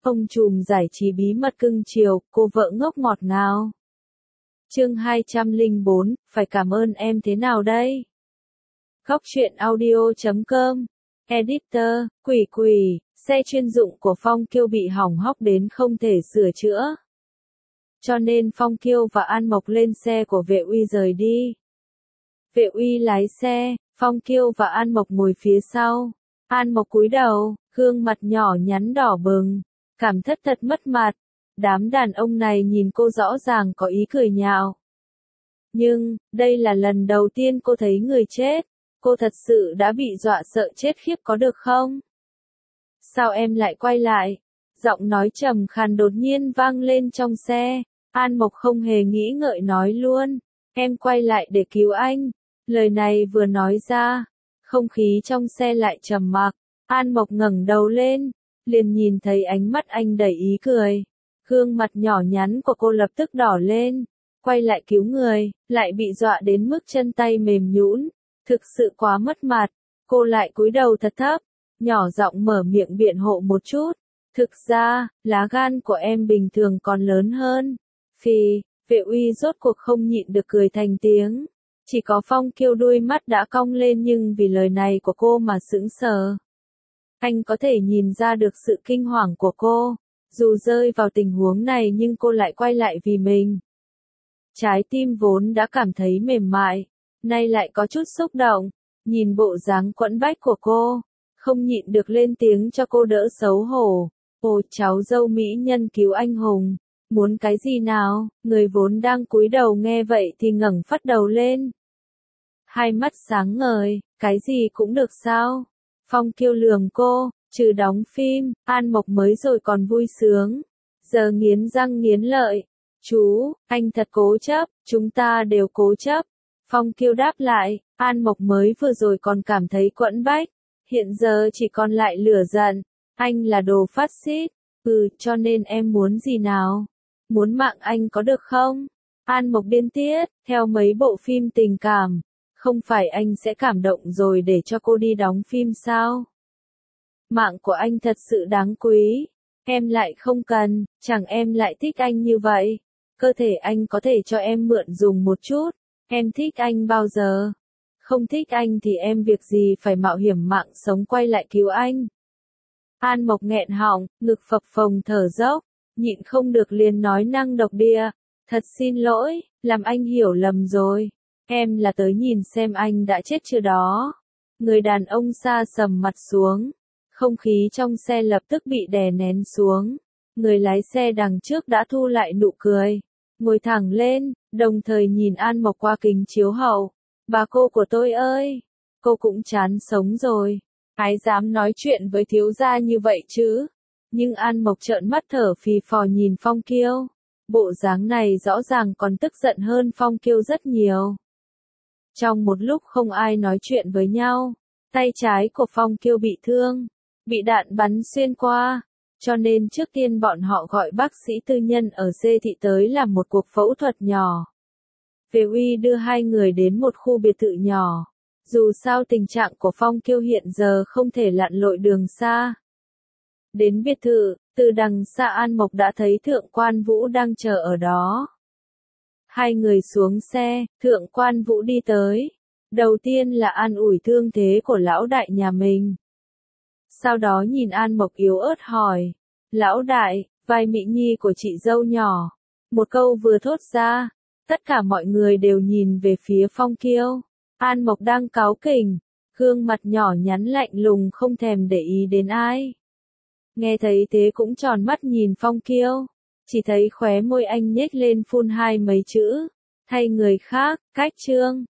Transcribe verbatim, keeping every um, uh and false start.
Ông trùm giải trí bí mật cưng chiều, cô vợ ngốc ngọt ngào. Chương hai trăm lẻ bốn, phải cảm ơn em thế nào đây? Góc truyện audio chấm com. Editor, quỷ quỷ, xe chuyên dụng của Phong Kiêu bị hỏng hóc đến không thể sửa chữa. Cho nên Phong Kiêu và An Mộc lên xe của Vệ Uy rời đi. Vệ Uy lái xe, Phong Kiêu và An Mộc ngồi phía sau. An Mộc cúi đầu, gương mặt nhỏ nhắn đỏ bừng, cảm thất thật mất mặt. Đám đàn ông này nhìn cô rõ ràng có ý cười nhạo. Nhưng, đây là lần đầu tiên cô thấy người chết. Cô thật sự đã bị dọa sợ chết khiếp có được không? Sao em lại quay lại? Giọng nói trầm khàn đột nhiên vang lên trong xe. An Mộc không hề nghĩ ngợi nói luôn. Em quay lại để cứu anh. Lời này vừa nói ra, không khí trong xe lại trầm mặc. An Mộc ngẩng đầu lên, liền nhìn thấy ánh mắt anh đầy ý cười. Gương mặt nhỏ nhắn của cô lập tức đỏ lên. Quay lại cứu người, lại bị dọa đến mức chân tay mềm nhũn. Thực sự quá mất mặt. Cô lại cúi đầu thật thấp, nhỏ giọng mở miệng biện hộ một chút. Thực ra, lá gan của em bình thường còn lớn hơn. Phì, Vệ Uy rốt cuộc không nhịn được cười thành tiếng. Chỉ có Phong Kiêu đuôi mắt đã cong lên nhưng vì lời này của cô mà sững sờ. Anh có thể nhìn ra được sự kinh hoàng của cô. Dù rơi vào tình huống này nhưng cô lại quay lại vì mình. Trái tim vốn đã cảm thấy mềm mại, nay lại có chút xúc động. Nhìn bộ dáng quẫn bách của cô, không nhịn được lên tiếng cho cô đỡ xấu hổ. Ồ, cháu dâu mỹ nhân cứu anh hùng. Muốn cái gì nào? Người vốn đang cúi đầu nghe vậy thì ngẩng phát đầu lên. Hai mắt sáng ngời, cái gì cũng được sao? Phong Kiêu lườm cô, trừ đóng phim, An Mộc mới rồi còn vui sướng. Giờ nghiến răng nghiến lợi. Chú, anh thật cố chấp, chúng ta đều cố chấp. Phong Kiêu đáp lại, An Mộc mới vừa rồi còn cảm thấy quẫn bách. Hiện giờ chỉ còn lại lửa giận. Anh là đồ phát xít. Ừ, cho nên em muốn gì nào? Muốn mạng anh có được không? An Mộc điên tiết, theo mấy bộ phim tình cảm. Không phải anh sẽ cảm động rồi để cho cô đi đóng phim sao? Mạng của anh thật sự đáng quý. Em lại không cần, chẳng em lại thích anh như vậy. Cơ thể anh có thể cho em mượn dùng một chút. Em thích anh bao giờ? Không thích anh thì em việc gì phải mạo hiểm mạng sống quay lại cứu anh? An Mộc nghẹn họng, ngực phập phồng thở dốc, nhịn không được liền nói năng độc địa. Thật xin lỗi, làm anh hiểu lầm rồi. Em là tới nhìn xem anh đã chết chưa đó. Người đàn ông xa sầm mặt xuống. Không khí trong xe lập tức bị đè nén xuống. Người lái xe đằng trước đã thu lại nụ cười. Ngồi thẳng lên, đồng thời nhìn An Mộc qua kính chiếu hậu. Bà cô của tôi ơi! Cô cũng chán sống rồi. Ai dám nói chuyện với thiếu gia như vậy chứ? Nhưng An Mộc trợn mắt thở phì phò nhìn Phong Kiêu. Bộ dáng này rõ ràng còn tức giận hơn Phong Kiêu rất nhiều. Trong một lúc không ai nói chuyện với nhau, tay trái của Phong Kiêu bị thương, bị đạn bắn xuyên qua, cho nên trước tiên bọn họ gọi bác sĩ tư nhân ở C thị tới làm một cuộc phẫu thuật nhỏ. Vệ Uy đưa hai người đến một khu biệt thự nhỏ. Dù sao tình trạng của Phong Kiêu hiện giờ không thể lặn lội đường xa. Đến biệt thự, từ đằng xa An Mộc đã thấy Thượng Quan Vũ đang chờ ở đó. Hai người xuống xe, Thượng Quan Vũ đi tới. Đầu tiên là an ủi thương thế của lão đại nhà mình. Sau đó nhìn An Mộc yếu ớt hỏi. Lão đại, vai mỹ nhi của chị dâu nhỏ. Một câu vừa thốt ra, tất cả mọi người đều nhìn về phía Phong Kiêu. An Mộc đang cáu kỉnh, gương mặt nhỏ nhắn lạnh lùng không thèm để ý đến ai. Nghe thấy thế cũng tròn mắt nhìn Phong Kiêu, chỉ thấy khóe môi anh nhếch lên phun hai mấy chữ. Thay người khác, cách trương,